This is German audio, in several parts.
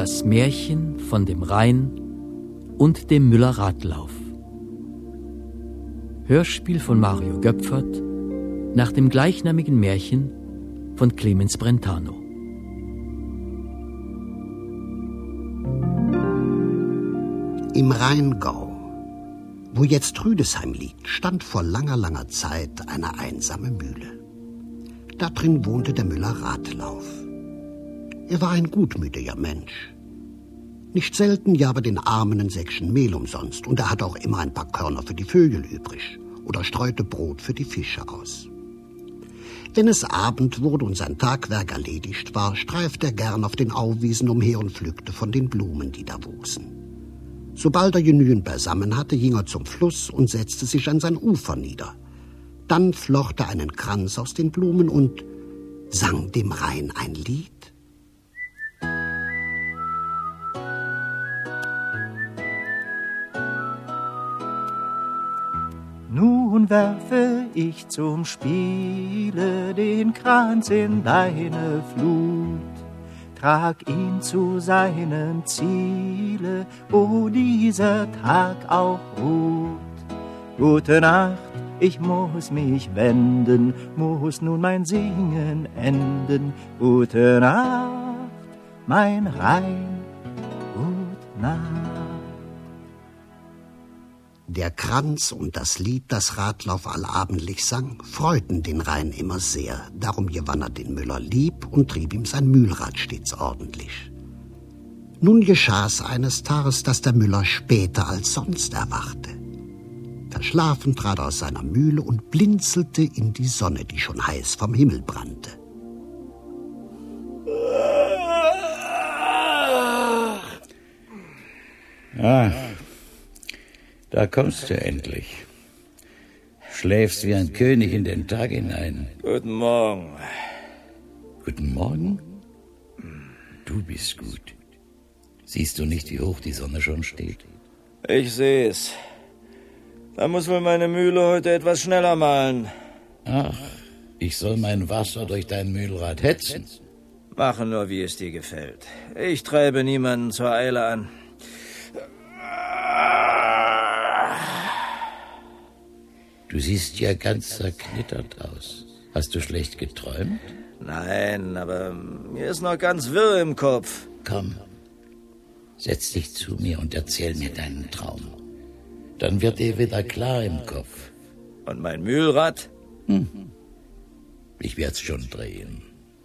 Das Märchen von dem Rhein und dem Müller-Radlauf. Hörspiel von Mario Göpfert nach dem gleichnamigen Märchen von Clemens Brentano. Im Rheingau, wo jetzt Rüdesheim liegt, stand vor langer, langer Zeit eine einsame Mühle. Da drin wohnte der Müller Radlauf. Er war ein gutmütiger Mensch. Nicht selten gab er den Armen ein Säckchen Mehl umsonst, und er hatte auch immer ein paar Körner für die Vögel übrig oder streute Brot für die Fische aus. Wenn es Abend wurde und sein Tagwerk erledigt war, streifte er gern auf den Auwiesen umher und pflückte von den Blumen, die da wuchsen. Sobald er genügend beisammen hatte, ging er zum Fluss und setzte sich an sein Ufer nieder. Dann flocht er einen Kranz aus den Blumen und sang dem Rhein ein Lied. Nun werfe ich zum Spiele den Kranz in deine Flut, trag ihn zu seinem Ziele, wo dieser Tag auch ruht. Gute Nacht, ich muss mich wenden, muss nun mein Singen enden. Gute Nacht, mein Rhein, gut Nacht. Der Kranz und das Lied, das Radlauf allabendlich sang, freuten den Rhein immer sehr. Darum gewann er den Müller lieb und trieb ihm sein Mühlrad stets ordentlich. Nun geschah's eines Tages, dass der Müller später als sonst erwachte. Verschlafen trat er aus seiner Mühle und blinzelte in die Sonne, die schon heiß vom Himmel brannte. Da kommst du endlich. Schläfst wie ein König in den Tag hinein. Guten Morgen. Guten Morgen? Du bist gut. Siehst du nicht, wie hoch die Sonne schon steht? Ich seh's. Da muss wohl meine Mühle heute etwas schneller mahlen. Ach, ich soll mein Wasser durch dein Mühlrad hetzen. Mache nur, wie es dir gefällt. Ich treibe niemanden zur Eile an. Du siehst ja ganz zerknittert aus. Hast du schlecht geträumt? Nein, aber mir ist noch ganz wirr im Kopf. Komm, setz dich zu mir und erzähl mir deinen Traum. Dann wird dir wieder klar im Kopf. Und mein Mühlrad? Ich werd's schon drehen.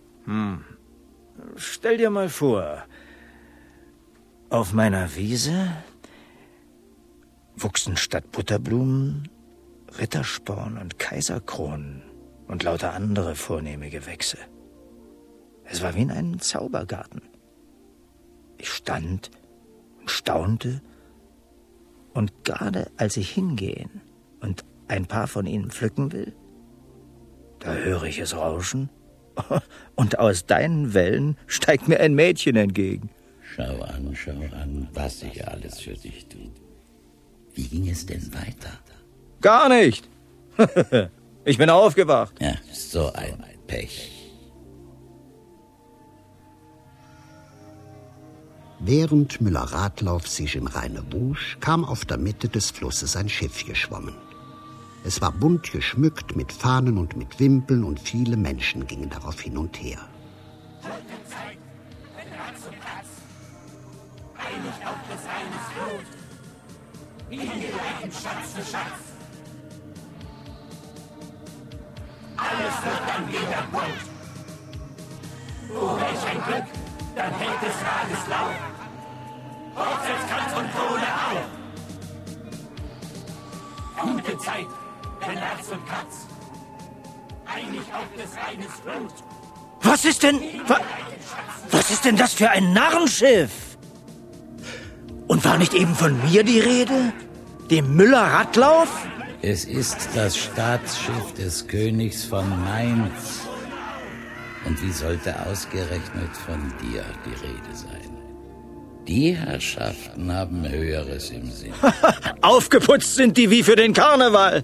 Stell dir mal vor, auf meiner Wiese wuchsen statt Butterblumen Rittersporn und Kaiserkronen und lauter andere vornehme Gewächse. Es war wie in einem Zaubergarten. Ich stand und staunte, und gerade als ich hingehen und ein paar von ihnen pflücken will, da höre ich es rauschen, und aus deinen Wellen steigt mir ein Mädchen entgegen. Schau an, was ich alles für dich tue. Wie ging es denn weiter? Gar nicht. Ich bin aufgewacht. Ja, so ein Pech. Während Müller Radlauf sich im Rheine wusch, kam auf der Mitte des Flusses ein Schiff geschwommen. Es war bunt geschmückt mit Fahnen und mit Wimpeln, und viele Menschen gingen darauf hin und her. Zeit, wenn Ratz und Katz, einig auf des Rheines Blut, hingeleitet Schatz für Schatz. Alles wird dann wieder bunt. Oh, welch ein Glück, dann hält des Rades Lauf. Hochzeitskranz und Krone auf. Gute Zeit, wenn Ratz und Katz, einig auf des Rheines Blut. Was ist denn das für ein Narrenschiff? Und war nicht eben von mir die Rede? Dem Müller Radlauf? Es ist das Staatsschiff des Königs von Mainz. Und wie sollte ausgerechnet von dir die Rede sein? Die Herrschaften haben Höheres im Sinn. Aufgeputzt sind die wie für den Karneval.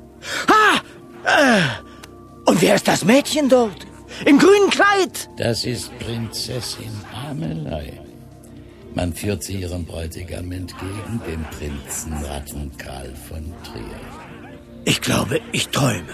Und wer ist das Mädchen dort? Im grünen Kleid? Das ist Prinzessin Amelei. Man führt sie ihrem Bräutigam entgegen, dem Prinzen Rattenkarl von Trier. Ich glaube, ich träume.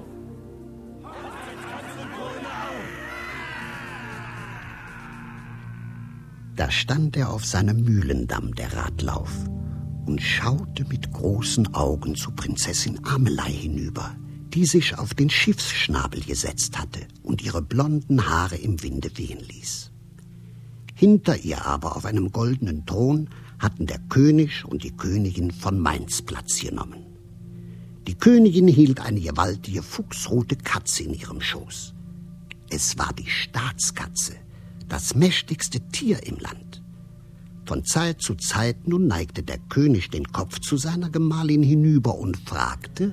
Da stand er auf seinem Mühlendamm, der Ratlauf, und schaute mit großen Augen zu Prinzessin Amelei hinüber, die sich auf den Schiffsschnabel gesetzt hatte und ihre blonden Haare im Winde wehen ließ. Hinter ihr aber auf einem goldenen Thron hatten der König und die Königin von Mainz Platz genommen. Die Königin hielt eine gewaltige fuchsrote Katze in ihrem Schoß. Es war die Staatskatze, das mächtigste Tier im Land. Von Zeit zu Zeit nun neigte der König den Kopf zu seiner Gemahlin hinüber und fragte: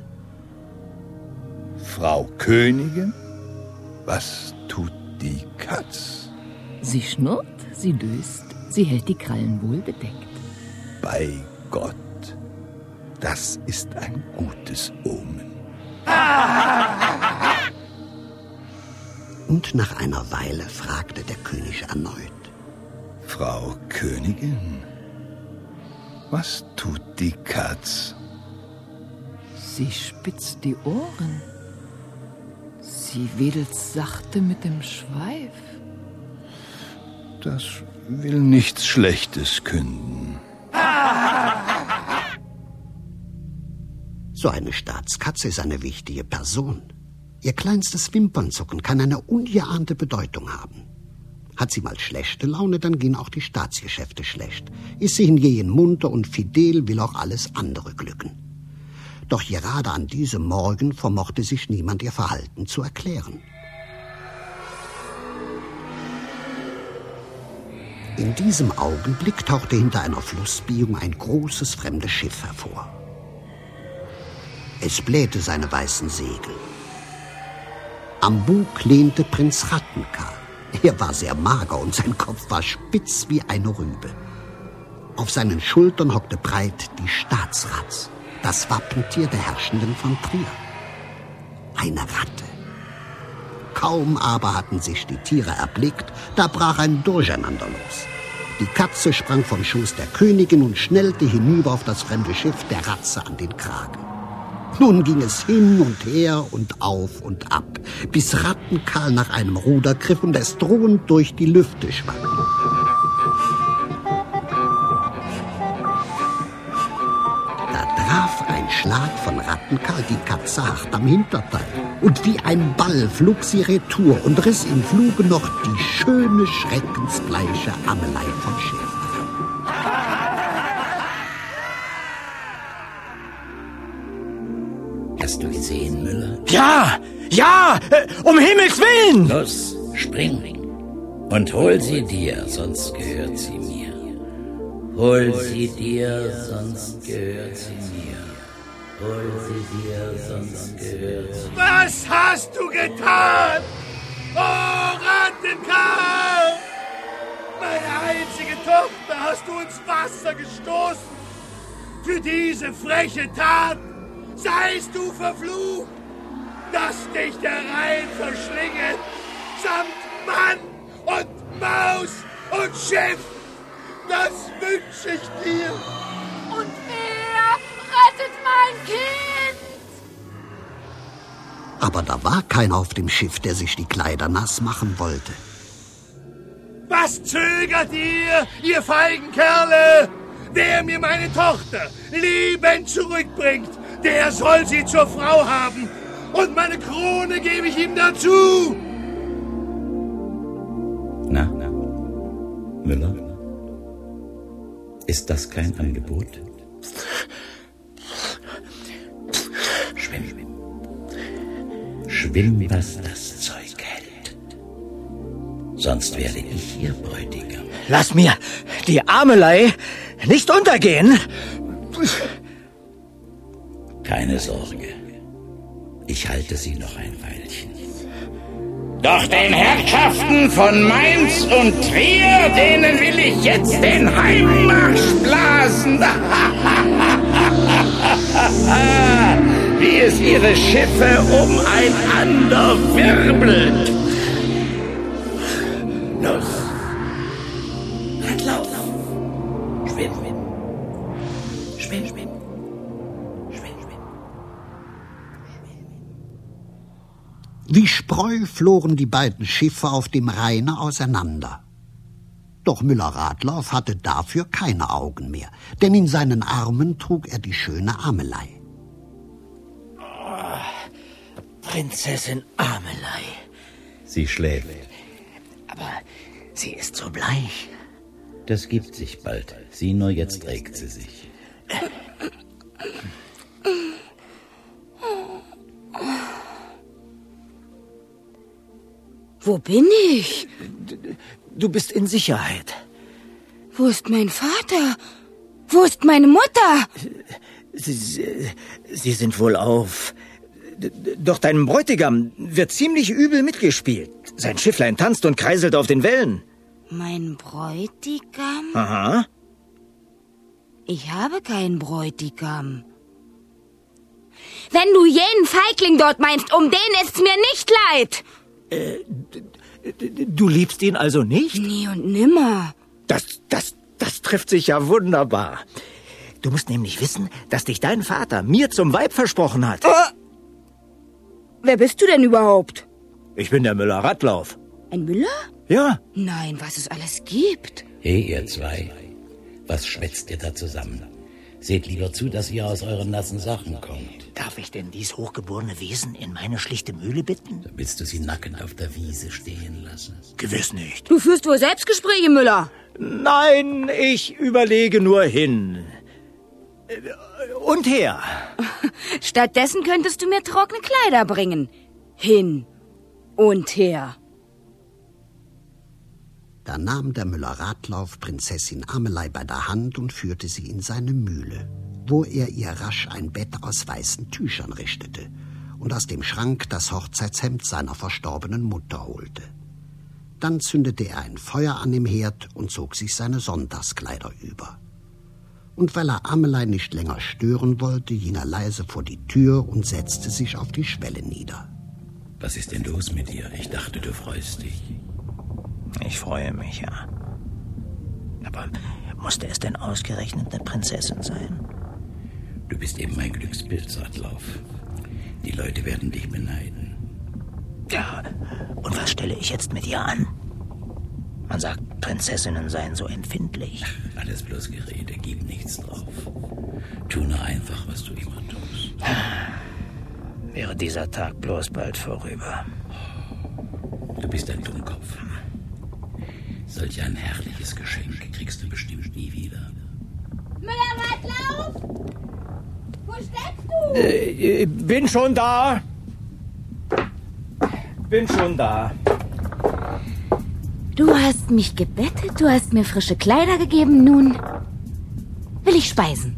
Frau Königin, was tut die Katz? Sie schnurrt, sie döst, sie hält die Krallen wohl bedeckt. Bei Gott, das ist ein gutes Omen. Und nach einer Weile fragte der König erneut: Frau Königin, was tut die Katz? Sie spitzt die Ohren. Sie wedelt sachte mit dem Schweif. Das will nichts Schlechtes künden. So eine Staatskatze ist eine wichtige Person. Ihr kleinstes Wimpernzucken kann eine ungeahnte Bedeutung haben. Hat sie mal schlechte Laune, dann gehen auch die Staatsgeschäfte schlecht. Ist sie hingegen munter und fidel, will auch alles andere glücken. Doch gerade an diesem Morgen vermochte sich niemand ihr Verhalten zu erklären. In diesem Augenblick tauchte hinter einer Flussbiegung ein großes fremdes Schiff hervor. Es blähte seine weißen Segel. Am Bug lehnte Prinz Rattenkarl. Er war sehr mager und sein Kopf war spitz wie eine Rübe. Auf seinen Schultern hockte breit die Staatsratz, das Wappentier der Herrschenden von Trier. Eine Ratte. Kaum aber hatten sich die Tiere erblickt, da brach ein Durcheinander los. Die Katze sprang vom Schoß der Königin und schnellte hinüber auf das fremde Schiff der Ratze an den Kragen. Nun ging es hin und her und auf und ab, bis Rattenkarl nach einem Ruder griff und es drohend durch die Lüfte schwang. Da traf ein Schlag von Rattenkarl die Katze hart am Hinterteil. Und wie ein Ball flog sie retour und riss im Fluge noch die schöne, schreckensbleiche Amelei vom Schiff. Hast du gesehen, Müller? Ja, um Himmels Willen! Los, spring und hol sie dir, sonst gehört sie mir. Hol sie dir, sonst gehört sie mir. Hol sie dir, sonst gehört sie mir. Was hast du getan? Oh, Rattenkarl! Meine einzige Tochter hast du ins Wasser gestoßen. Für diese freche Tat seist du verflucht, dass dich der Rhein verschlinge, samt Mann und Maus und Schiff. Das wünsche ich dir. Und wer rettet mein Kind? Aber da war keiner auf dem Schiff, der sich die Kleider nass machen wollte. Was zögert ihr feigen Kerle? Wer mir meine Tochter liebend zurückbringt, der soll sie zur Frau haben. Und meine Krone gebe ich ihm dazu. Na, Müller? Ist das kein Angebot? Schwimm, was das Zeug hält. Sonst werde ich ihr Bräutigam. Lass mir die Amelei nicht untergehen. Keine Sorge. Ich halte sie noch ein Weilchen. Doch den Herrschaften von Mainz und Trier, denen will ich jetzt den Heimmarsch blasen. Wie es ihre Schiffe umeinander wirbelt. Los, Lauf. Schwinn. Schwinn, schwinn. Wie Spreu flogen die beiden Schiffe auf dem Rheine auseinander. Doch Müller-Radlauf hatte dafür keine Augen mehr, denn in seinen Armen trug er die schöne Amelei. Prinzessin Amelei. Sie schläft. Aber sie ist so bleich. Das gibt sich bald. Sieh nur, jetzt regt sie sich. Wo bin ich? Du bist in Sicherheit. Wo ist mein Vater? Wo ist meine Mutter? Sie sind wohl auf. Doch deinem Bräutigam wird ziemlich übel mitgespielt. Sein Schifflein tanzt und kreiselt auf den Wellen. Mein Bräutigam? Aha. Ich habe keinen Bräutigam. Wenn du jenen Feigling dort meinst, um den ist's mir nicht leid. Du liebst ihn also nicht? Nie und nimmer. Das trifft sich ja wunderbar. Du musst nämlich wissen, dass dich dein Vater mir zum Weib versprochen hat. Wer bist du denn überhaupt? Ich bin der Müller-Radlauf. Ein Müller? Ja. Nein, was es alles gibt. Hey, ihr zwei, was schwätzt ihr da zusammen? Seht lieber zu, dass ihr aus euren nassen Sachen kommt. Darf ich denn dies hochgeborene Wesen in meine schlichte Mühle bitten? Willst du sie nackend auf der Wiese stehen lassen? Gewiss nicht. Du führst wohl Selbstgespräche, Müller. Nein, ich überlege nur hin. Und her. Stattdessen könntest du mir trockene Kleider bringen. Hin und her. Da nahm der Müller-Radlauf Prinzessin Amelei bei der Hand und führte sie in seine Mühle, wo er ihr rasch ein Bett aus weißen Tüchern richtete und aus dem Schrank das Hochzeitshemd seiner verstorbenen Mutter holte. Dann zündete er ein Feuer an dem Herd und zog sich seine Sonntagskleider über. Und weil er Amelei nicht länger stören wollte, ging er leise vor die Tür und setzte sich auf die Schwelle nieder. Was ist denn los mit dir? Ich dachte, du freust dich. Ich freue mich, ja. Aber musste es denn ausgerechnet eine Prinzessin sein? Du bist eben mein Glücksbild, Radlauf. Die Leute werden dich beneiden. Ja, und was stelle ich jetzt mit ihr an? Man sagt, Prinzessinnen seien so empfindlich. Alles bloß Gerede, gib nichts drauf. Tu nur einfach, was du immer tust. Wäre dieser Tag bloß bald vorüber. Du bist ein Dummkopf. Solch ein herrliches Geschenk kriegst du bestimmt nie wieder. Müller-Radlauf! Wo steckst du? Bin schon da. Bin schon da. Du hast mich gebettet, du hast mir frische Kleider gegeben, nun will ich speisen.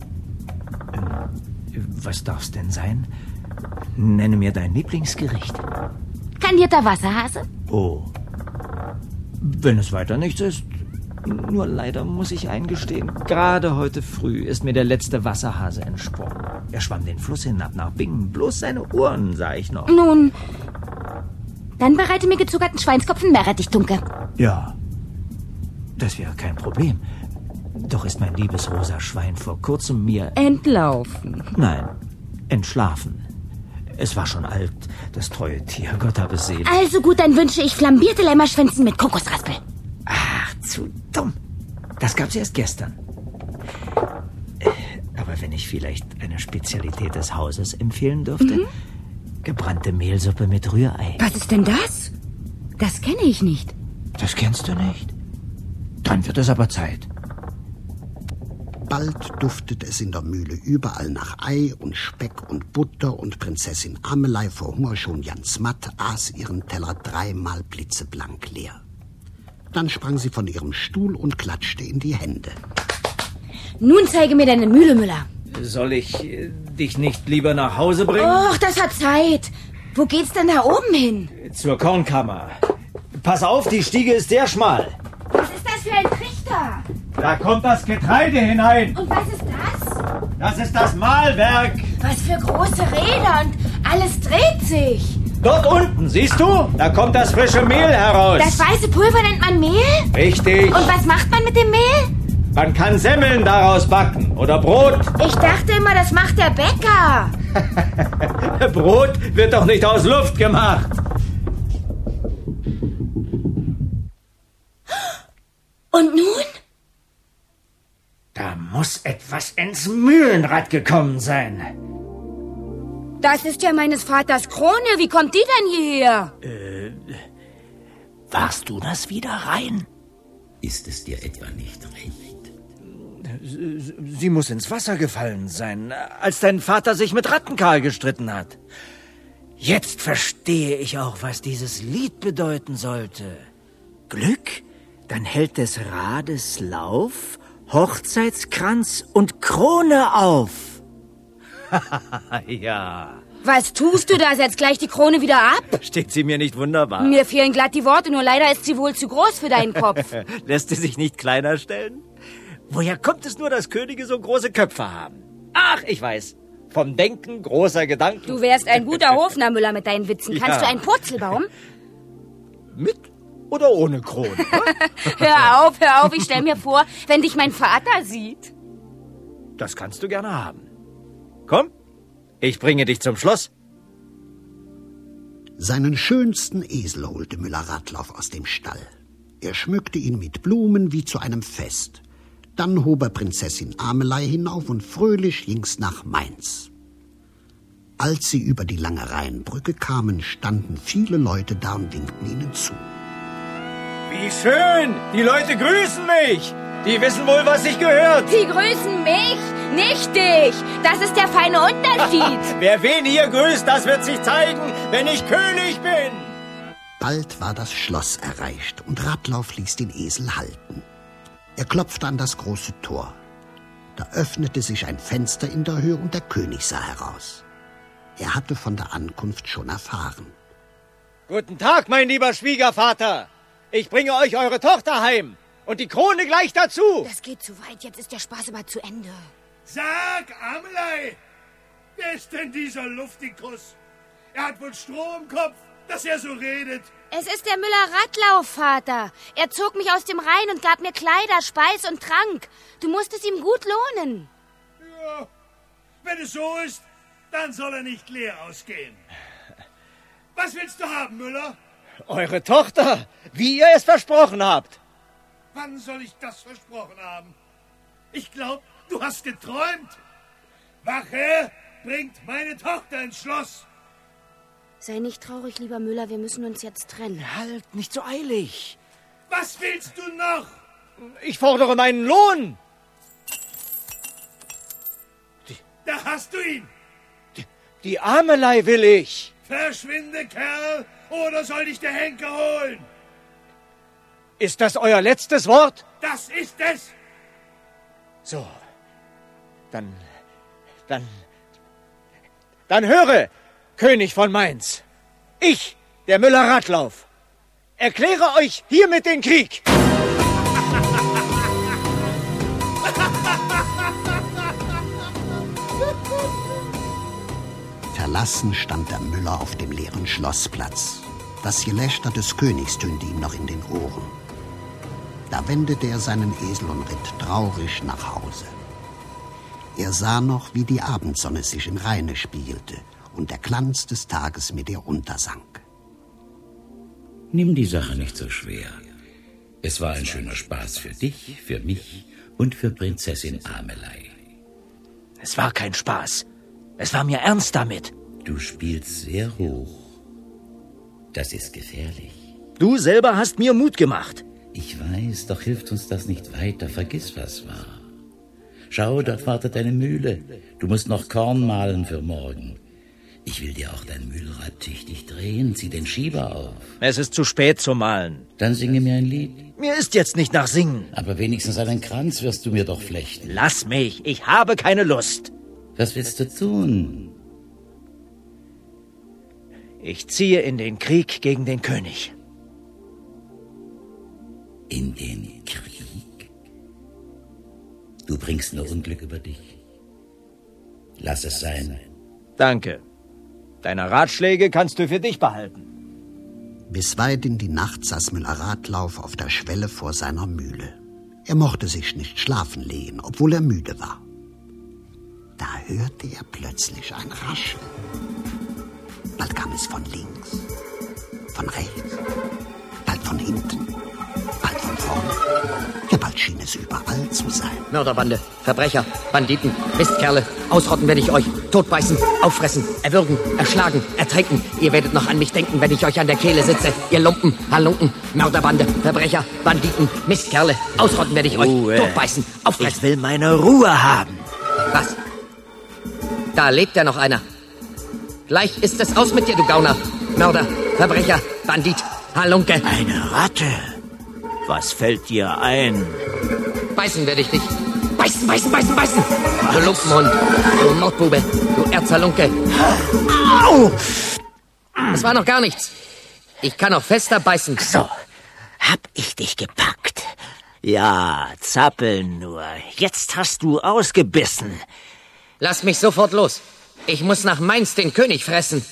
Was darf's denn sein? Nenne mir dein Lieblingsgericht. Kandierter Wasserhase? Oh. Wenn es weiter nichts ist. Nur leider muss ich eingestehen, gerade heute früh ist mir der letzte Wasserhase entsprungen. Er schwamm den Fluss hinab nach Bingen. Bloß seine Ohren sah ich noch. Nun, dann bereite mir gezuckerten Schweinskopf in Meerrettichtunke. Ja, das wäre kein Problem. Doch ist mein liebes rosa Schwein vor kurzem mir... Entlaufen. Nein, entschlafen. Es war schon alt, das treue Tier, Gott habe es selig. Also gut, dann wünsche ich flambierte Lämmerschwänzen mit Kokosraspel. Ach, zu dumm. Das gab's erst gestern. Aber wenn ich vielleicht eine Spezialität des Hauses empfehlen dürfte... Gebrannte Mehlsuppe mit Rührei. Was ist denn das? Das kenne ich nicht. Das kennst du nicht? Dann wird es aber Zeit. Bald duftet es in der Mühle überall nach Ei und Speck und Butter und Prinzessin Amelei vor Hunger schon ganz matt aß ihren Teller 3-mal blitzeblank leer. Dann sprang sie von ihrem Stuhl und klatschte in die Hände. Nun zeige mir deine Mühle, Müller. Soll ich dich nicht lieber nach Hause bringen? Och, das hat Zeit. Wo geht's denn da oben hin? Zur Kornkammer. Pass auf, die Stiege ist sehr schmal. Was ist das für ein Trichter? Da kommt das Getreide hinein. Und was ist das? Das ist das Mahlwerk. Was für große Räder und alles dreht sich. Dort unten, siehst du? Da kommt das frische Mehl heraus. Das weiße Pulver nennt man Mehl? Richtig. Und was macht man mit dem Mehl? Man kann Semmeln daraus backen oder Brot. Ich dachte immer, das macht der Bäcker. Brot wird doch nicht aus Luft gemacht. Und nun? Da muss etwas ins Mühlenrad gekommen sein. Das ist ja meines Vaters Krone. Wie kommt die denn hierher? Warst du das wieder rein? Ist es dir etwa nicht recht? Sie muss ins Wasser gefallen sein, als dein Vater sich mit Rattenkarl gestritten hat. Jetzt verstehe ich auch, was dieses Lied bedeuten sollte. Glück, dann hält des Rades Lauf, Hochzeitskranz und Krone auf. Ja. Was tust du da? Setz gleich die Krone wieder ab? Steht sie mir nicht wunderbar? Mir fehlen glatt die Worte, nur leider ist sie wohl zu groß für deinen Kopf. Lässt sie sich nicht kleiner stellen? Woher kommt es nur, dass Könige so große Köpfe haben? Ach, ich weiß. Vom Denken großer Gedanken. Du wärst ein guter Hofnarrmüller mit deinen Witzen. Kannst du einen Purzelbaum? Mit oder ohne Krone? Hör auf. Ich stell mir vor, wenn dich mein Vater sieht. Das kannst du gerne haben. Komm, ich bringe dich zum Schloss. Seinen schönsten Esel holte Müller-Radlauf aus dem Stall. Er schmückte ihn mit Blumen wie zu einem Fest. Dann hob er Prinzessin Amelei hinauf und fröhlich ging's nach Mainz. Als sie über die lange Rheinbrücke kamen, standen viele Leute da und winkten ihnen zu. Wie schön! Die Leute grüßen mich! Die wissen wohl, was sich gehört. Die grüßen mich, nicht dich. Das ist der feine Unterschied. Wer wen hier grüßt, das wird sich zeigen, wenn ich König bin. Bald war das Schloss erreicht und Radlauf ließ den Esel halten. Er klopfte an das große Tor. Da öffnete sich ein Fenster in der Höhe und der König sah heraus. Er hatte von der Ankunft schon erfahren. Guten Tag, mein lieber Schwiegervater. Ich bringe euch eure Tochter heim. Und die Krone gleich dazu. Das geht zu weit, jetzt ist der Spaß aber zu Ende. Sag, Amelei, wer ist denn dieser Luftikus? Er hat wohl Stroh im Kopf, dass er so redet. Es ist der Müller-Radlauf, Vater. Er zog mich aus dem Rhein und gab mir Kleider, Speis und Trank. Du musst es ihm gut lohnen. Ja, wenn es so ist, dann soll er nicht leer ausgehen. Was willst du haben, Müller? Eure Tochter, wie ihr es versprochen habt. Wann soll ich das versprochen haben? Ich glaube, du hast geträumt. Wache bringt meine Tochter ins Schloss. Sei nicht traurig, lieber Müller, wir müssen uns jetzt trennen. Halt, nicht so eilig. Was willst du noch? Ich fordere meinen Lohn. Da hast du ihn. Die Amelei will ich. Verschwinde, Kerl, oder soll dich der Henker holen? Ist das euer letztes Wort? Das ist es. So, dann höre, König von Mainz. Ich, der Müller-Radlauf, erkläre euch hiermit den Krieg. Verlassen stand der Müller auf dem leeren Schlossplatz. Das Gelächter des Königs tönte ihm noch in den Ohren. Da wendete er seinen Esel und ritt traurig nach Hause. Er sah noch, wie die Abendsonne sich im Rheine spiegelte und der Glanz des Tages mit ihr untersank. Nimm die Sache nicht so schwer. Es war ein schöner Spaß für dich, für mich und für Prinzessin Amelei. Es war kein Spaß. Es war mir ernst damit. Du spielst sehr hoch. Das ist gefährlich. Du selber hast mir Mut gemacht. Ich weiß, doch hilft uns das nicht weiter. Vergiss, was war. Schau, dort wartet eine Mühle. Du musst noch Korn mahlen für morgen. Ich will dir auch dein Mühlrad tüchtig drehen. Zieh den Schieber auf. Es ist zu spät zu malen. Dann singe mir ein Lied. Mir ist jetzt nicht nach Singen. Aber wenigstens einen Kranz wirst du mir doch flechten. Lass mich, ich habe keine Lust. Was willst du tun? Ich ziehe in den Krieg gegen den König. In den Krieg? Du bringst nur Unglück über dich. Lass es sein. Danke. Deine Ratschläge kannst du für dich behalten. Bis weit in die Nacht saß Müller-Radlauf auf der Schwelle vor seiner Mühle. Er mochte sich nicht schlafen legen, obwohl er müde war. Da hörte er plötzlich ein Rascheln. Bald kam es von links, von rechts, bald von hinten, bald von vorne. Ja, bald schien es überall zu sein. Mörderbande, Verbrecher, Banditen, Mistkerle, ausrotten werde ich euch, totbeißen, auffressen, erwürgen, erschlagen, ertränken. Ihr werdet noch an mich denken, wenn ich euch an der Kehle sitze. Ihr Lumpen, Halunken, Mörderbande, Verbrecher, Banditen, Mistkerle, ausrotten werde ich euch, totbeißen, auffressen. Ich will meine Ruhe haben. Was? Da lebt ja noch einer. Gleich ist es aus mit dir, du Gauner. Mörder, Verbrecher, Bandit, Halunke. Eine Ratte. Was fällt dir ein? Beißen werde ich dich. Beißen, beißen, beißen, beißen. Du Lumpenhund, du Mordbube, du Erzhalunke. Au! Das war noch gar nichts. Ich kann noch fester beißen. So, hab ich dich gepackt. Ja, zappeln nur. Jetzt hast du ausgebissen. Lass mich sofort los. Ich muss nach Mainz den König fressen.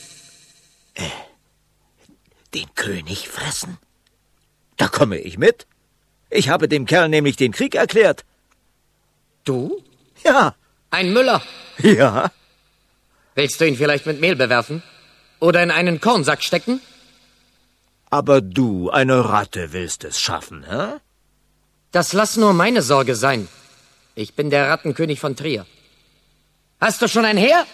Den König fressen? Da komme ich mit. Ich habe dem Kerl nämlich den Krieg erklärt. Du? Ja. Ein Müller? Ja. Willst du ihn vielleicht mit Mehl bewerfen? Oder in einen Kornsack stecken? Aber du, eine Ratte, willst es schaffen, hä? Das lass nur meine Sorge sein. Ich bin der Rattenkönig von Trier. Hast du schon ein Heer?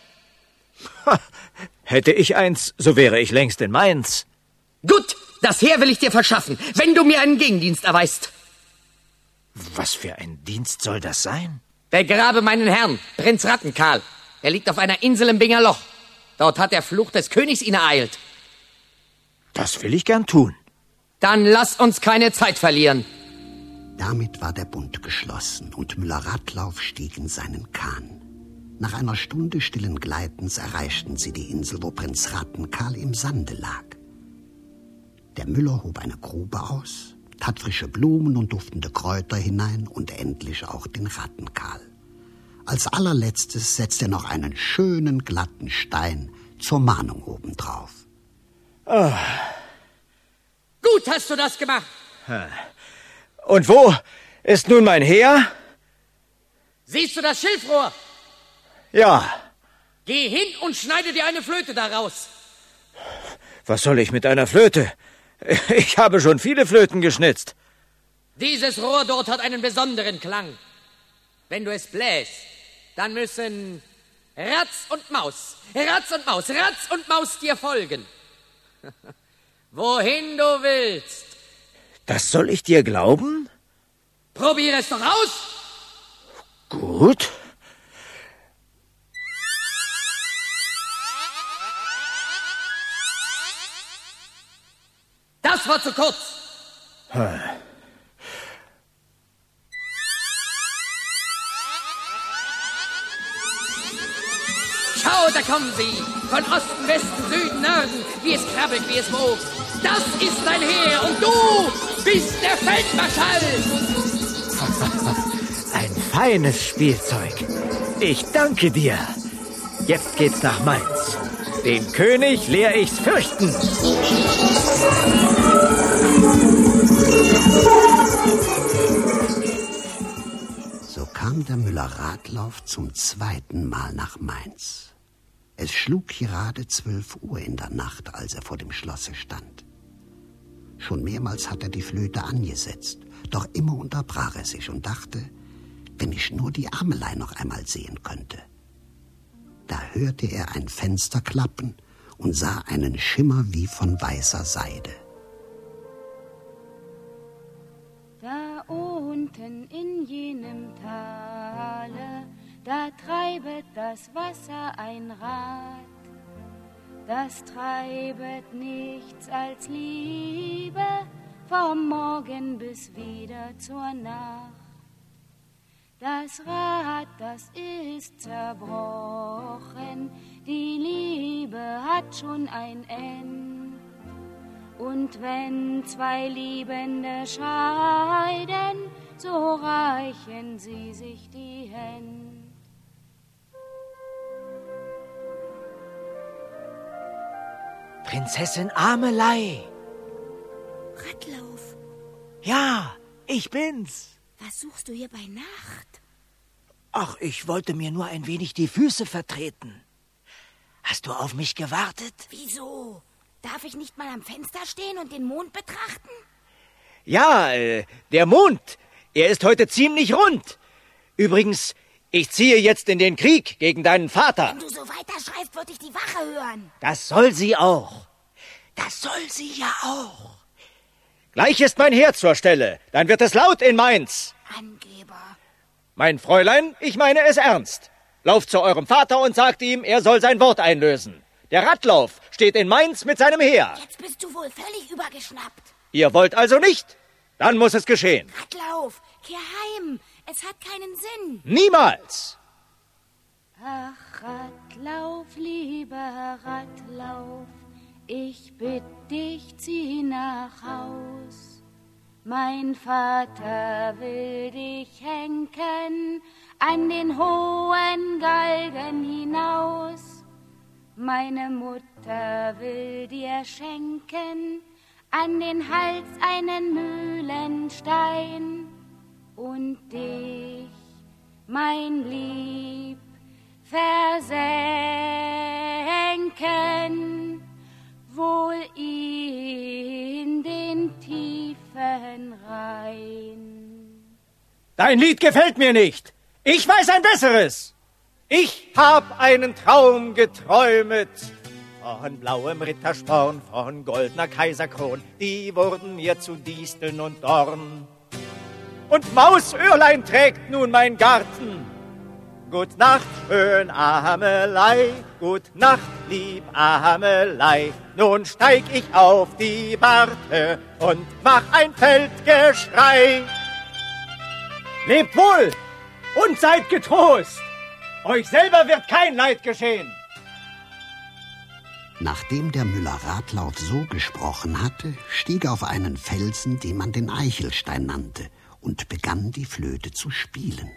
Hätte ich eins, so wäre ich längst in Mainz. Gut, das Heer will ich dir verschaffen, wenn du mir einen Gegendienst erweist. Was für ein Dienst soll das sein? Begrabe meinen Herrn, Prinz Rattenkarl. Er liegt auf einer Insel im Bingerloch. Dort hat der Fluch des Königs ihn ereilt. Das will ich gern tun. Dann lass uns keine Zeit verlieren. Damit war der Bund geschlossen und Müller-Ratlauf stieg in seinen Kahn. Nach einer Stunde stillen Gleitens erreichten sie die Insel, wo Prinz Rattenkarl im Sande lag. Der Müller hob eine Grube aus, tat frische Blumen und duftende Kräuter hinein und endlich auch den Rattenkarl. Als allerletztes setzte er noch einen schönen, glatten Stein zur Mahnung obendrauf. Oh. Gut hast du das gemacht. Und wo ist nun mein Heer? Siehst du das Schilfrohr? Ja. Geh hin und schneide dir eine Flöte daraus. Was soll ich mit einer Flöte? Ich habe schon viele Flöten geschnitzt. Dieses Rohr dort hat einen besonderen Klang. Wenn du es bläst, dann müssen Ratz und Maus, Ratz und Maus, Ratz und Maus dir folgen. Wohin du willst. Das soll ich dir glauben? Probiere es doch aus. Gut. Das war zu kurz. Schau, da kommen sie. Von Osten, Westen, Süden, Norden. Wie es krabbelt, wie es wogt. Das ist dein Heer und du bist der Feldmarschall. Ein feines Spielzeug. Ich danke dir. Jetzt geht's nach Mainz. Den König lehr ich's fürchten. So kam der Müller-Ratlauf zum zweiten Mal nach Mainz. Es schlug gerade 12 Uhr in der Nacht, als er vor dem Schlosse stand. Schon mehrmals hat er die Flöte angesetzt, doch immer unterbrach er sich und dachte, wenn ich nur die Amelei noch einmal sehen könnte. Da hörte er ein Fenster klappen und sah einen Schimmer wie von weißer Seide. Da unten in jenem Tale, da treibet das Wasser ein Rad. Das treibet nichts als Liebe vom Morgen bis wieder zur Nacht. Das Rad, das ist zerbrochen, die Liebe hat schon ein End. Und wenn zwei Liebende scheiden, so reichen sie sich die Hände. Prinzessin Amelei. Ratlauf. Ja, ich bin's. Was suchst du hier bei Nacht? Ach, ich wollte mir nur ein wenig die Füße vertreten. Hast du auf mich gewartet? Wieso? Darf ich nicht mal am Fenster stehen und den Mond betrachten? Ja, der Mond. Er ist heute ziemlich rund. Übrigens, ich ziehe jetzt in den Krieg gegen deinen Vater. Wenn du so weiterschreist, wird ich die Wache hören. Das soll sie auch. Das soll sie ja auch. Gleich ist mein Heer zur Stelle. Dann wird es laut in Mainz. Angeber. Mein Fräulein, ich meine es ernst. Lauft zu eurem Vater und sagt ihm, er soll sein Wort einlösen. Der Radlauf steht in Mainz mit seinem Heer. Jetzt bist du wohl völlig übergeschnappt. Ihr wollt also nicht? Dann muss es geschehen. Radlauf, kehr heim. Es hat keinen Sinn. Niemals. Ach, Radlauf, lieber Radlauf, ich bitt dich, zieh nach Haus. Mein Vater will dich henken an den hohen Galgen hinaus. Meine Mutter will dir schenken an den Hals einen Mühlenstein und dich, mein Lieb, versenken, wohl in den tiefen Rhein. Dein Lied gefällt mir nicht. Ich weiß ein besseres. Ich hab einen Traum geträumet. Von blauem Rittersporn, von goldener Kaiserkron, die wurden mir zu Disteln und Dorn. Und Mausöhrlein trägt nun mein Garten. Gut Nacht, schön Amelei, gut Nacht, lieb Amelei. Nun steig ich auf die Warte und mach ein Feldgeschrei. Lebt wohl und seid getrost. Euch selber wird kein Leid geschehen. Nachdem der Müller Radlauf so gesprochen hatte, stieg er auf einen Felsen, den man den Eichelstein nannte, und begann die Flöte zu spielen.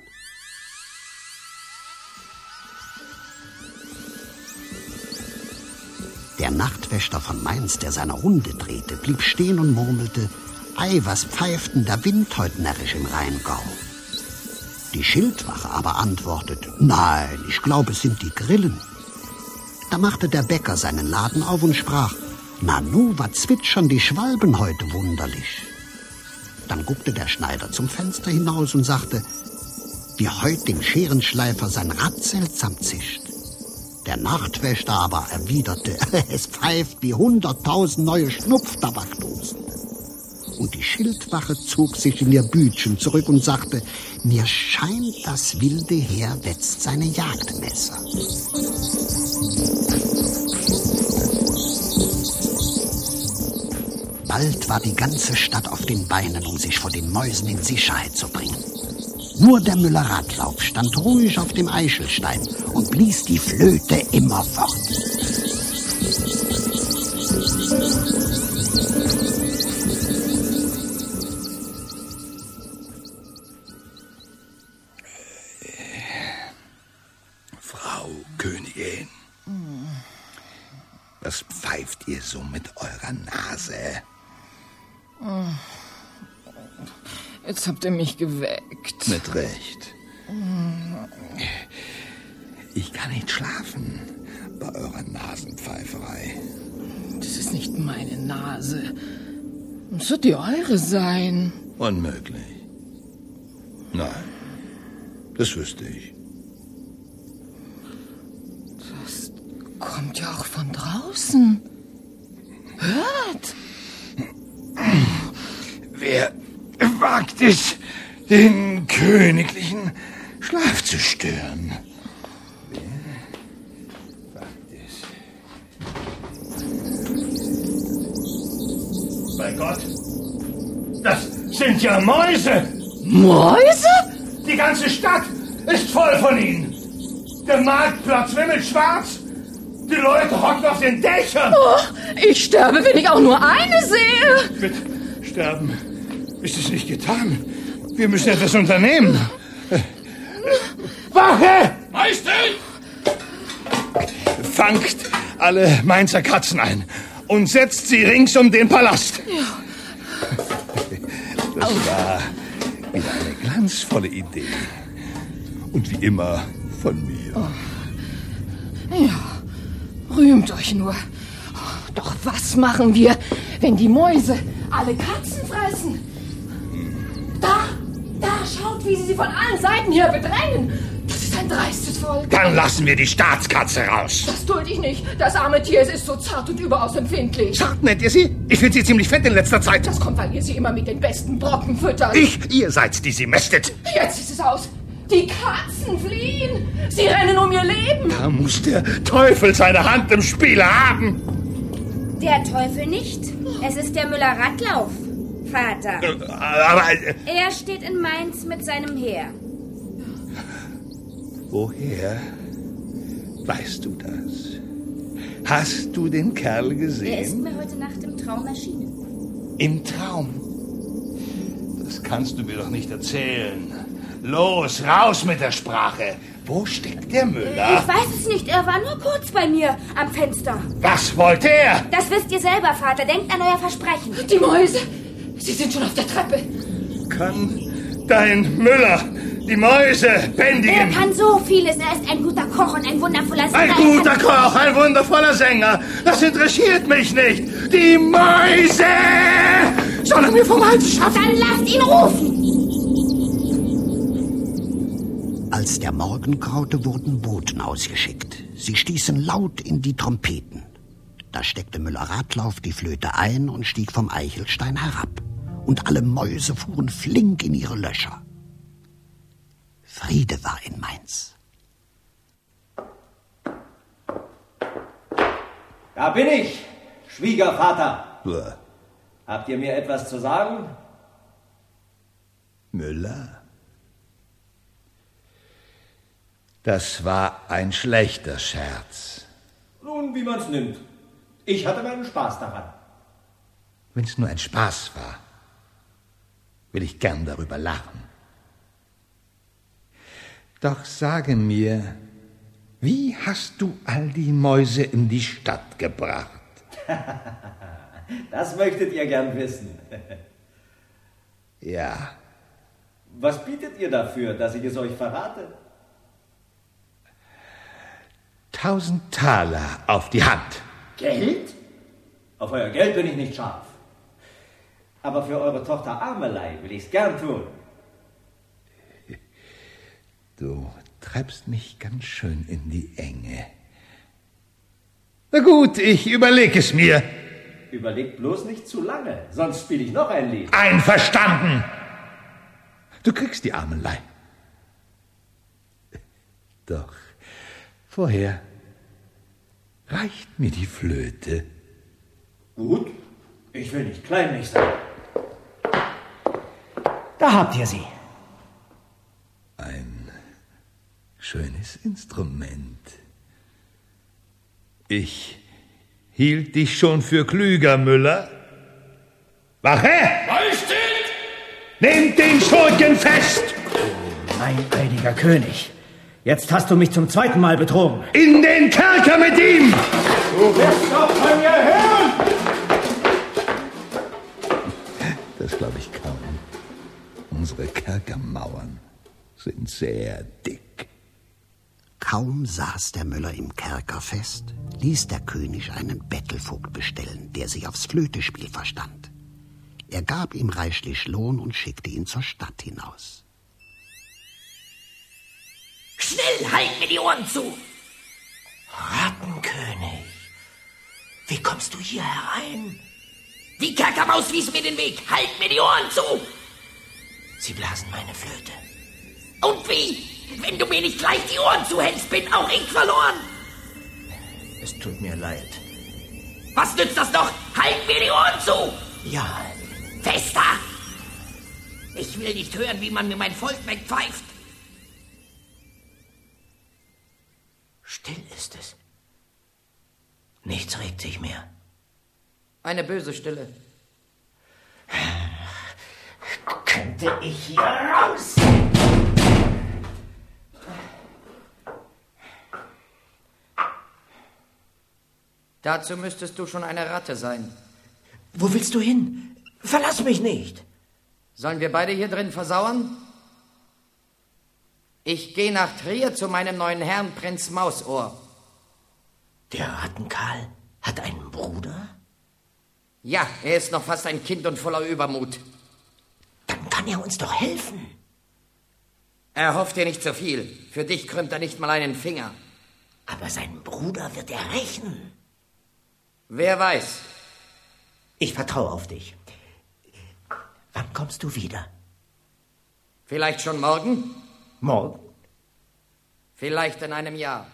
Der Nachtwächter von Mainz, der seine Runde drehte, blieb stehen und murmelte: »Ei, was pfeift denn der Wind heut närrisch im Rheingau?« Die Schildwache aber antwortet: »Nein, ich glaube, es sind die Grillen.« Da machte der Bäcker seinen Laden auf und sprach: »Na nu, was zwitschern die Schwalben heute wunderlich?« Dann guckte der Schneider zum Fenster hinaus und sagte: »Wie heut dem Scherenschleifer sein Rad seltsam zischt.« Der Nachtwächter aber erwiderte: »Es pfeift wie 100.000 neue Schnupftabakdosen.« Und die Schildwache zog sich in ihr Bütchen zurück und sagte: »Mir scheint, das wilde Heer wetzt seine Jagdmesser.« Bald war die ganze Stadt auf den Beinen, um sich vor den Mäusen in Sicherheit zu bringen. Nur der Müller Radlauf stand ruhig auf dem Eichelstein und blies die Flöte immerfort. Frau Königin, was pfeift ihr so mit eurer Nase? Jetzt habt ihr mich geweckt. Mit Recht. Ich kann nicht schlafen bei eurer Nasenpfeiferei. Das ist nicht meine Nase. Das wird die eure sein. Unmöglich. Nein, das wüsste ich. Das kommt ja auch von draußen. Hört! Wer wagt es, den königlichen Schlaf zu stören? Wer wagt es? Bei Gott, das sind ja Mäuse! Mäuse? Die ganze Stadt ist voll von ihnen. Der Marktplatz wimmelt schwarz. Die Leute hocken auf den Dächern. Oh, ich sterbe, wenn ich auch nur eine sehe. Mit Sterben ist es nicht getan. Wir müssen etwas unternehmen. Wache! Meister! Fangt alle Mainzer Katzen ein und setzt sie rings um den Palast. Ja. Das war Wieder eine glanzvolle Idee. Und wie immer von mir. Oh. Ja, rühmt euch nur. Doch was machen wir, wenn die Mäuse alle Katzen fressen? Da, schaut, wie sie von allen Seiten hier bedrängen. Das ist ein dreistes Volk. Dann lassen wir die Staatskatze raus. Das dulde ich nicht. Das arme Tier, es ist so zart und überaus empfindlich. Zart nennt ihr sie? Ich finde sie ziemlich fett in letzter Zeit. Das kommt, weil ihr sie immer mit den besten Brocken füttert. Ihr seid, die sie mästet. Jetzt ist es aus. Die Katzen fliehen. Sie rennen um ihr Leben. Da muss der Teufel seine Hand im Spiel haben. Der Teufel nicht. Es ist der Müller-Radlauf, Vater. Aber... Er steht in Mainz mit seinem Heer. Woher weißt du das? Hast du den Kerl gesehen? Er ist mir heute Nacht im Traum erschienen. Im Traum? Das kannst du mir doch nicht erzählen. Los, raus mit der Sprache. Wo steckt der Müller? Ich weiß es nicht. Er war nur kurz bei mir am Fenster. Was wollte er? Das wisst ihr selber, Vater. Denkt an euer Versprechen. Die Mäuse. Sie sind schon auf der Treppe. Kann dein Müller die Mäuse bändigen? Er kann so vieles. Er ist ein guter Koch und ein wundervoller Sänger. Ein guter Koch, ein wundervoller Sänger. Das interessiert mich nicht. Die Mäuse! Soll er mir vom Hals schaffen? Dann lasst ihn rufen. Als der Morgen graute, wurden Boten ausgeschickt. Sie stießen laut in die Trompeten. Da steckte Müller-Radlauf die Flöte ein und stieg vom Eichelstein herab. Und alle Mäuse fuhren flink in ihre Löcher. Friede war in Mainz. Da bin ich, Schwiegervater. Bäh. Habt ihr mir etwas zu sagen? Müller? Das war ein schlechter Scherz. Nun, wie man's nimmt. Ich hatte meinen Spaß daran. Wenn's nur ein Spaß war, will ich gern darüber lachen. Doch sage mir, wie hast du all die Mäuse in die Stadt gebracht? Das möchtet ihr gern wissen. Ja. Was bietet ihr dafür, dass ich es euch verrate? 1000 Taler auf die Hand. Geld? Auf euer Geld bin ich nicht scharf. Aber für eure Tochter Amelei will ich's gern tun. Du treibst mich ganz schön in die Enge. Na gut, ich überleg es mir. Überlegt bloß nicht zu lange, sonst spiele ich noch ein Lied. Einverstanden. Du kriegst die Amelei. Doch vorher reicht mir die Flöte. Gut, ich will nicht kleinlich sein. Da habt ihr sie. Ein schönes Instrument. Ich hielt dich schon für klüger, Müller. Wache! Majestät! Nehmt den Schurken fest! Meineidiger König, jetzt hast du mich zum zweiten Mal betrogen. In den Kerker mit ihm! Du wirst doch von mir hören! Das glaube ich kaum. Unsere Kerkermauern sind sehr dick. Kaum saß der Müller im Kerker fest, ließ der König einen Bettelvogt bestellen, der sich aufs Flötespiel verstand. Er gab ihm reichlich Lohn und schickte ihn zur Stadt hinaus. Schnell, halt mir die Ohren zu! Rattenkönig, wie kommst du hier herein? Die Kerkermaus wies mir den Weg. Halt mir die Ohren zu! Sie blasen meine Flöte. Und wie? Wenn du mir nicht gleich die Ohren zuhältst, bin auch ich verloren. Es tut mir leid. Was nützt das noch? Halt mir die Ohren zu! Ja. Fester! Ich will nicht hören, wie man mir mein Volk wegpfeift. Still ist es. Nichts regt sich mehr. Eine böse Stille. Könnte ich hier raus? Dazu müsstest du schon eine Ratte sein. Wo willst du hin? Verlass mich nicht. Sollen wir beide hier drin versauern? Ich gehe nach Trier zu meinem neuen Herrn, Prinz Mausohr. Der Rattenkarl hat einen Bruder? Ja, er ist noch fast ein Kind und voller Übermut. Dann kann er uns doch helfen. Er hofft dir nicht so viel. Für dich krümmt er nicht mal einen Finger. Aber seinen Bruder wird er rächen. Wer weiß. Ich vertraue auf dich. Wann kommst du wieder? Vielleicht schon morgen? Morgen? Vielleicht in einem Jahr.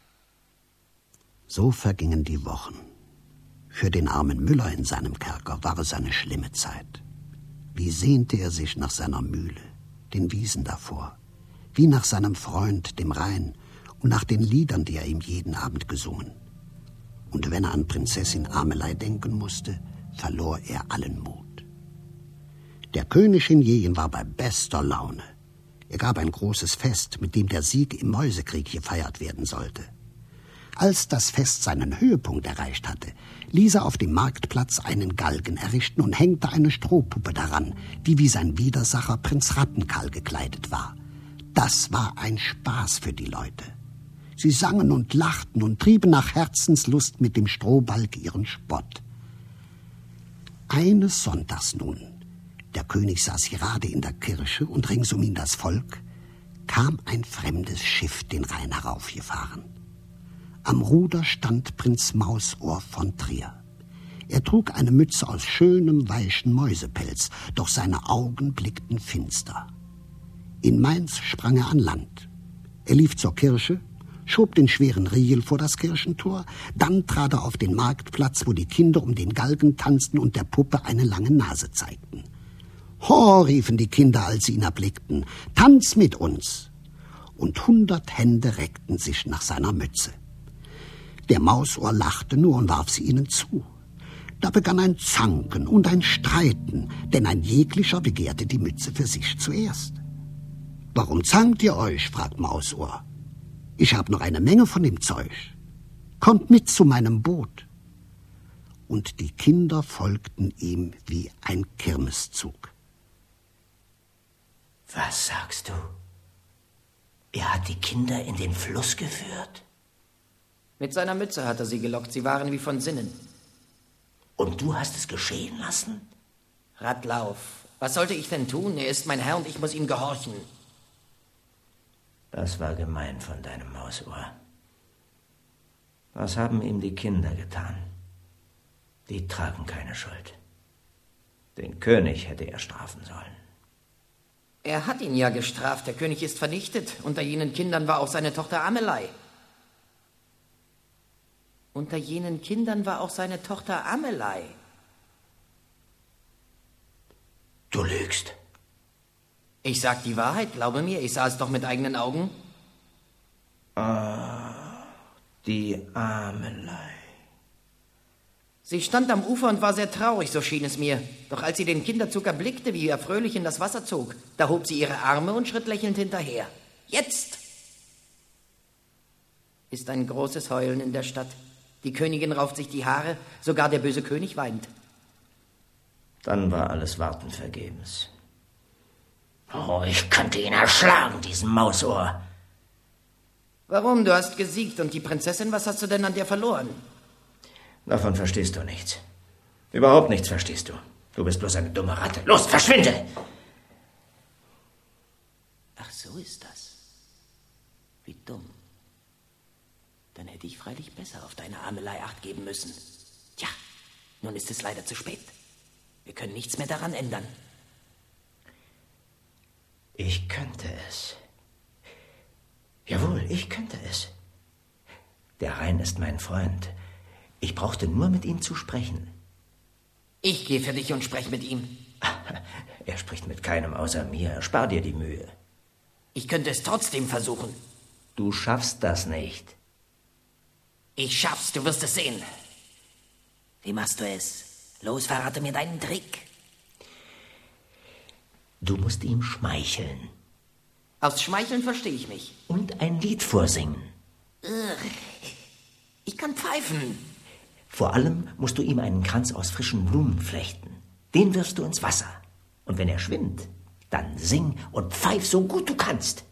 So vergingen die Wochen. Für den armen Müller in seinem Kerker war es eine schlimme Zeit. Wie sehnte er sich nach seiner Mühle, den Wiesen davor, wie nach seinem Freund, dem Rhein, und nach den Liedern, die er ihm jeden Abend gesungen. Und wenn er an Prinzessin Amelei denken musste, verlor er allen Mut. Der König in Jeyen war bei bester Laune. Er gab ein großes Fest, mit dem der Sieg im Mäusekrieg gefeiert werden sollte. Als das Fest seinen Höhepunkt erreicht hatte, ließ er auf dem Marktplatz einen Galgen errichten und hängte eine Strohpuppe daran, die wie sein Widersacher Prinz Rattenkarl gekleidet war. Das war ein Spaß für die Leute. Sie sangen und lachten und trieben nach Herzenslust mit dem Strohbalg ihren Spott. Eines Sonntags nun, der König saß gerade in der Kirche und rings um ihn das Volk, kam ein fremdes Schiff den Rhein heraufgefahren. Am Ruder stand Prinz Mausohr von Trier. Er trug eine Mütze aus schönem, weichen Mäusepelz, doch seine Augen blickten finster. In Mainz sprang er an Land. Er lief zur Kirche, schob den schweren Riegel vor das Kirchentor, dann trat er auf den Marktplatz, wo die Kinder um den Galgen tanzten und der Puppe eine lange Nase zeigten. »Ho«, riefen die Kinder, als sie ihn erblickten, »tanz mit uns!« Und 100 Hände reckten sich nach seiner Mütze. Der Mausohr lachte nur und warf sie ihnen zu. Da begann ein Zanken und ein Streiten, denn ein jeglicher begehrte die Mütze für sich zuerst. »Warum zankt ihr euch?« fragt Mausohr. »Ich hab noch eine Menge von dem Zeug. Kommt mit zu meinem Boot.« Und die Kinder folgten ihm wie ein Kirmeszug. Was sagst du? Er hat die Kinder in den Fluss geführt? Mit seiner Mütze hat er sie gelockt. Sie waren wie von Sinnen. Und du hast es geschehen lassen? Radlauf. Was sollte ich denn tun? Er ist mein Herr und ich muss ihm gehorchen. Das war gemein von deinem Mausohr. Was haben ihm die Kinder getan? Die tragen keine Schuld. Den König hätte er strafen sollen. Er hat ihn ja gestraft. Der König ist vernichtet. Unter jenen Kindern war auch seine Tochter Amelei. Unter jenen Kindern war auch seine Tochter Amelei. Du lügst. Ich sag die Wahrheit, glaube mir. Ich sah es doch mit eigenen Augen. Ah, die Amelei. Sie stand am Ufer und war sehr traurig, so schien es mir. Doch als sie den Kinderzug erblickte, wie er fröhlich in das Wasser zog, da hob sie ihre Arme und schritt lächelnd hinterher. Jetzt ist ein großes Heulen in der Stadt. Die Königin rauft sich die Haare, sogar der böse König weint. Dann war alles Warten vergebens. Oh, ich könnte ihn erschlagen, diesen Mausohr. Warum? Du hast gesiegt und die Prinzessin, was hast du denn an der verloren? Davon verstehst du nichts. Überhaupt nichts verstehst du. Du bist bloß eine dumme Ratte. Los, verschwinde! Ach, so ist das. Wie dumm. Dann hätte ich freilich besser auf deine Amelei Acht geben müssen. Tja, nun ist es leider zu spät. Wir können nichts mehr daran ändern. Ich könnte es. Jawohl, ich könnte es. Der Rhein ist mein Freund. Ich brauchte nur mit ihm zu sprechen. Ich gehe für dich und spreche mit ihm. Er spricht mit keinem außer mir. Spar dir die Mühe. Ich könnte es trotzdem versuchen. Du schaffst das nicht. Ich schaff's, du wirst es sehen. Wie machst du es? Los, verrate mir deinen Trick. Du musst ihm schmeicheln. Aus Schmeicheln verstehe ich mich. Und ein Lied vorsingen. Ich kann pfeifen. Vor allem musst du ihm einen Kranz aus frischen Blumen flechten. Den wirfst du ins Wasser. Und wenn er schwindet, dann sing und pfeif so gut du kannst.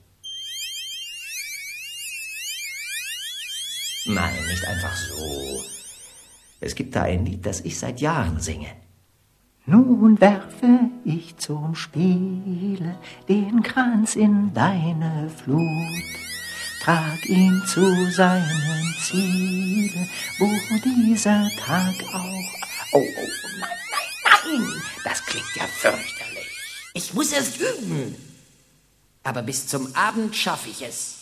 Nein, nicht einfach so. Es gibt da ein Lied, das ich seit Jahren singe. Nun werfe ich zum Spiele den Kranz in deine Flut. Trag ihn zu seinem Ziele, wo dieser Tag auch... Oh, nein, das klingt ja fürchterlich. Ich muss erst üben. Aber bis zum Abend schaffe ich es.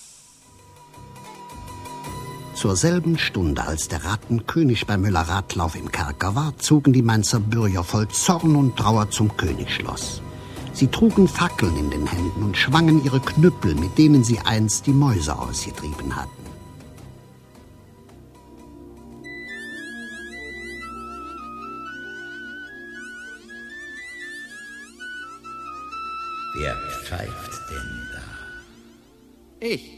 Zur selben Stunde, als der Rattenkönig bei Müller-Ratlauf im Kerker war, zogen die Mainzer Bürger voll Zorn und Trauer zum Königsschloss. Sie trugen Fackeln in den Händen und schwangen ihre Knüppel, mit denen sie einst die Mäuse ausgetrieben hatten. Wer pfeift denn da? Ich.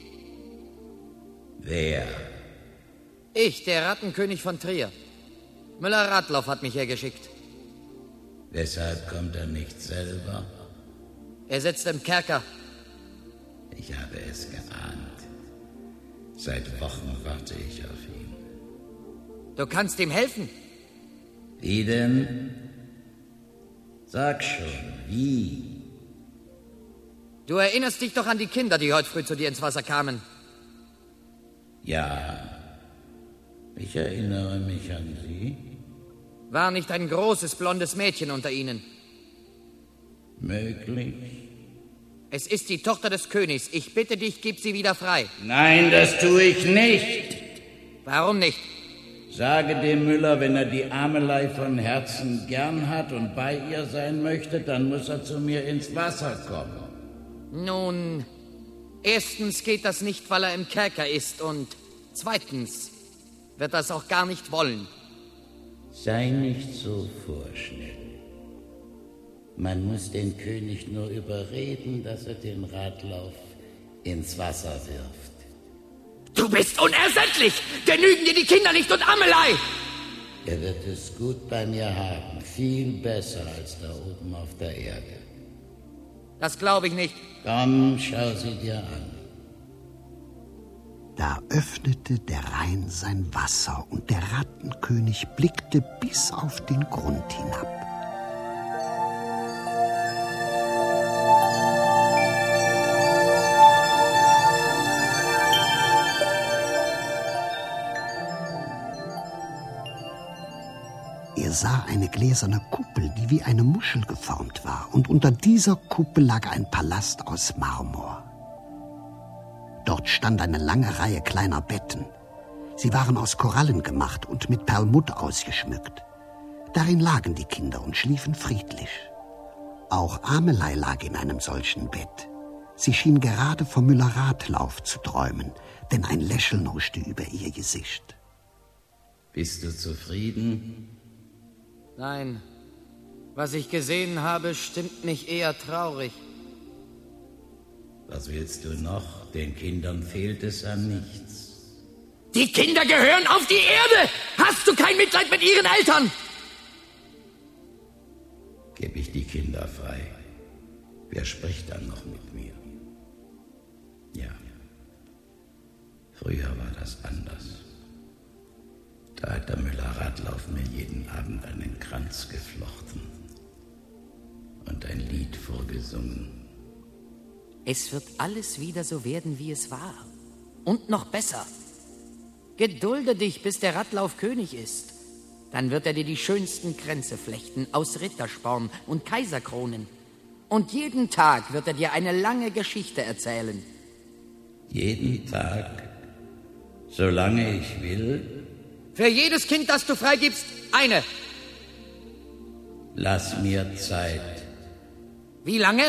Wer? Ich, der Rattenkönig von Trier. Müller-Ratlauf hat mich hergeschickt. Weshalb kommt er nicht selber? Er sitzt im Kerker. Ich habe es geahnt. Seit Wochen warte ich auf ihn. Du kannst ihm helfen. Wie denn? Sag schon, wie? Du erinnerst dich doch an die Kinder, die heute früh zu dir ins Wasser kamen. Ja, ich erinnere mich an sie. War nicht ein großes, blondes Mädchen unter ihnen? Möglich. Es ist die Tochter des Königs. Ich bitte dich, gib sie wieder frei. Nein, das tue ich nicht. Warum nicht? Sage dem Müller, wenn er die Amelei von Herzen gern hat und bei ihr sein möchte, dann muss er zu mir ins Wasser kommen. Nun, erstens geht das nicht, weil er im Kerker ist, und zweitens wird er es auch gar nicht wollen. Sei nicht so vorschnell. Man muss den König nur überreden, dass er den Ratlauf ins Wasser wirft. Du bist unersättlich! Genügen dir die Kinder nicht und Amelei! Er wird es gut bei mir haben, viel besser als da oben auf der Erde. Das glaube ich nicht. Komm, schau sie dir an. Da öffnete der Rhein sein Wasser und der Rattenkönig blickte bis auf den Grund hinab. Er sah eine gläserne Kuppel, die wie eine Muschel geformt war, und unter dieser Kuppel lag ein Palast aus Marmor. Dort stand eine lange Reihe kleiner Betten. Sie waren aus Korallen gemacht und mit Perlmutt ausgeschmückt. Darin lagen die Kinder und schliefen friedlich. Auch Amelei lag in einem solchen Bett. Sie schien gerade vom Müller-Ratlauf zu träumen, denn ein Lächeln huschte über ihr Gesicht. Bist du zufrieden? Nein, was ich gesehen habe, stimmt mich eher traurig. Was willst du noch? Den Kindern fehlt es an nichts. Die Kinder gehören auf die Erde! Hast du kein Mitleid mit ihren Eltern? Geb ich die Kinder frei. Wer spricht dann noch mit mir? Ja, früher war das anders. Da hat der Müller-Ratlauf mir jeden Abend einen Kranz geflochten und ein Lied vorgesungen. Es wird alles wieder so werden, wie es war. Und noch besser. Gedulde dich, bis der Ratlauf König ist. Dann wird er dir die schönsten Kränze flechten aus Rittersporn und Kaiserkronen. Und jeden Tag wird er dir eine lange Geschichte erzählen. Jeden Tag? Solange ich will? Für jedes Kind, das du freigibst, eine. Lass mir Zeit. Wie lange?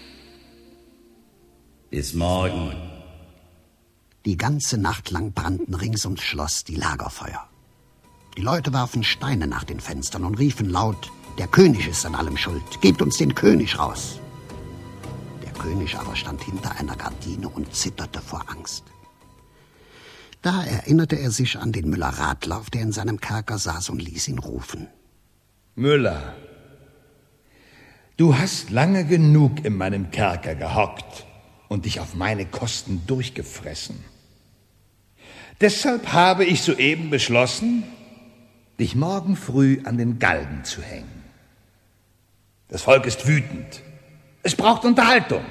Bis morgen. Die ganze Nacht lang brannten rings ums Schloss die Lagerfeuer. Die Leute warfen Steine nach den Fenstern und riefen laut, der König ist an allem schuld, gebt uns den König raus. Der König aber stand hinter einer Gardine und zitterte vor Angst. Da erinnerte er sich an den Müller-Ratlauf, der in seinem Kerker saß, und ließ ihn rufen. Müller, Du hast lange genug in meinem Kerker gehockt und dich auf meine Kosten durchgefressen. Deshalb habe ich soeben beschlossen, dich morgen früh an den Galgen zu hängen. Das Volk ist wütend. Es braucht Unterhaltung.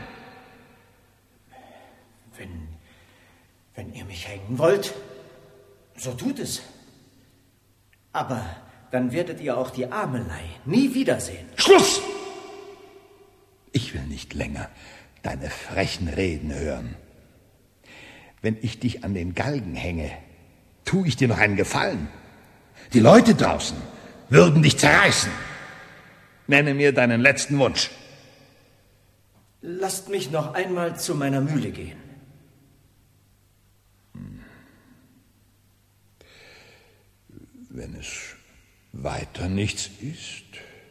Wenn ihr mich hängen wollt, so tut es. Aber dann werdet ihr auch die Amelei nie wiedersehen. Schluss! Ich will nicht länger deine frechen Reden hören. Wenn ich dich an den Galgen hänge, tue ich dir noch einen Gefallen. Die Leute draußen würden dich zerreißen. Nenne mir deinen letzten Wunsch. Lasst mich noch einmal zu meiner Mühle gehen. Wenn es weiter nichts ist,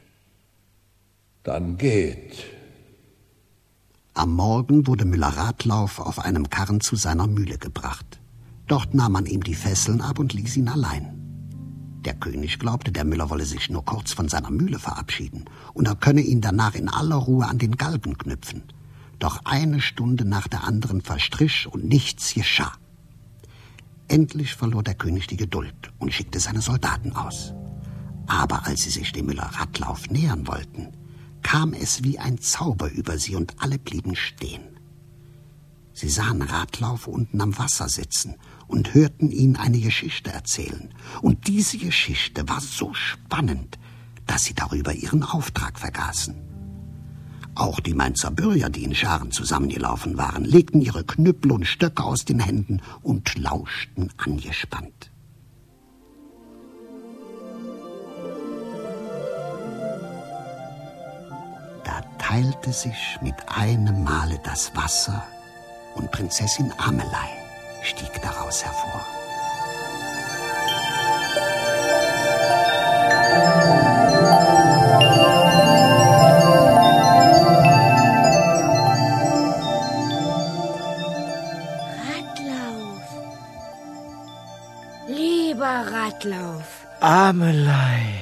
dann geht. Am Morgen wurde Müller-Ratlauf auf einem Karren zu seiner Mühle gebracht. Dort nahm man ihm die Fesseln ab und ließ ihn allein. Der König glaubte, der Müller wolle sich nur kurz von seiner Mühle verabschieden und er könne ihn danach in aller Ruhe an den Galgen knüpfen. Doch eine Stunde nach der anderen verstrich und nichts geschah. Endlich verlor der König die Geduld und schickte seine Soldaten aus. Aber als sie sich dem Müller-Ratlauf nähern wollten, kam es wie ein Zauber über sie und alle blieben stehen. Sie sahen Ratlauf unten am Wasser sitzen und hörten ihn eine Geschichte erzählen. Und diese Geschichte war so spannend, dass sie darüber ihren Auftrag vergaßen. Auch die Mainzer Bürger, die in Scharen zusammengelaufen waren, legten ihre Knüppel und Stöcke aus den Händen und lauschten angespannt. Da teilte sich mit einem Male das Wasser und Prinzessin Amelei stieg daraus hervor. Ratlauf. Amelei.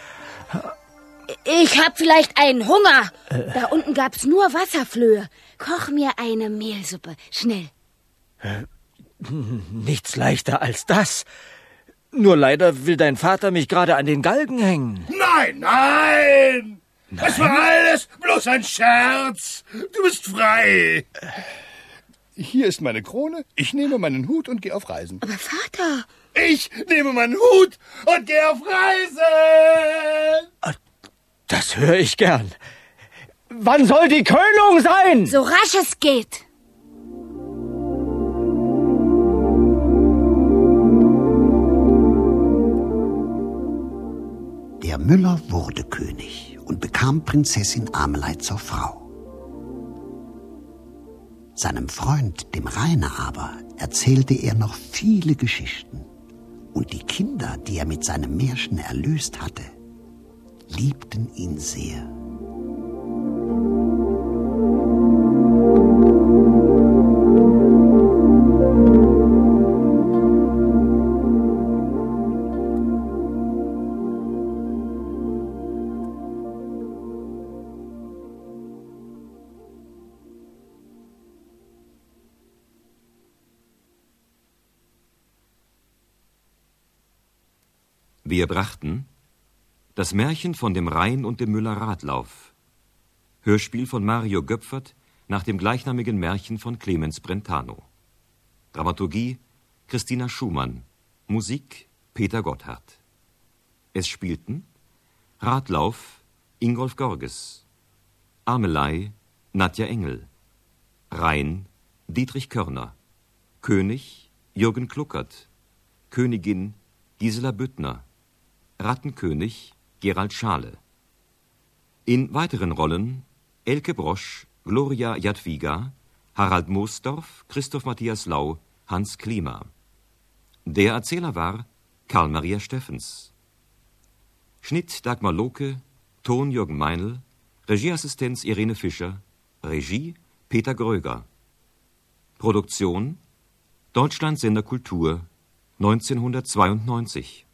Ich hab vielleicht einen Hunger. Da unten gab's nur Wasserflöhe. Koch mir eine Mehlsuppe, schnell. Nichts leichter als das. Nur leider will dein Vater mich gerade an den Galgen hängen. Nein, nein! Das war alles bloß ein Scherz. Du bist frei. Hier ist meine Krone, ich nehme meinen Hut und gehe auf Reisen. Aber Vater... Ich nehme meinen Hut und gehe auf Reisen. Das höre ich gern. Wann soll die Krönung sein? So rasch es geht. Der Müller wurde König und bekam Prinzessin Amelei zur Frau. Seinem Freund, dem Rainer aber, erzählte er noch viele Geschichten. Und die Kinder, die er mit seinem Märchen erlöst hatte, liebten ihn sehr. Wir brachten das Märchen von dem Rhein und dem Müller-Ratlauf. Hörspiel von Mario Göpfert nach dem gleichnamigen Märchen von Clemens Brentano. Dramaturgie Christina Schumann. Musik Peter Gotthard. Es spielten Ratlauf Ingolf Gorges, Amelei Nadja Engel, Rhein Dietrich Körner, König Jürgen Kluckert, Königin Gisela Büttner, Rattenkönig Gerald Schale. In weiteren Rollen Elke Brosch, Gloria Jadwiga, Harald Moosdorf, Christoph Matthias Lau, Hans Klima. Der Erzähler war Karl Maria Steffens. Schnitt Dagmar Lohke, Ton Jürgen Meinl, Regieassistenz Irene Fischer, Regie Peter Gröger. Produktion Deutschland Sender Kultur 1992.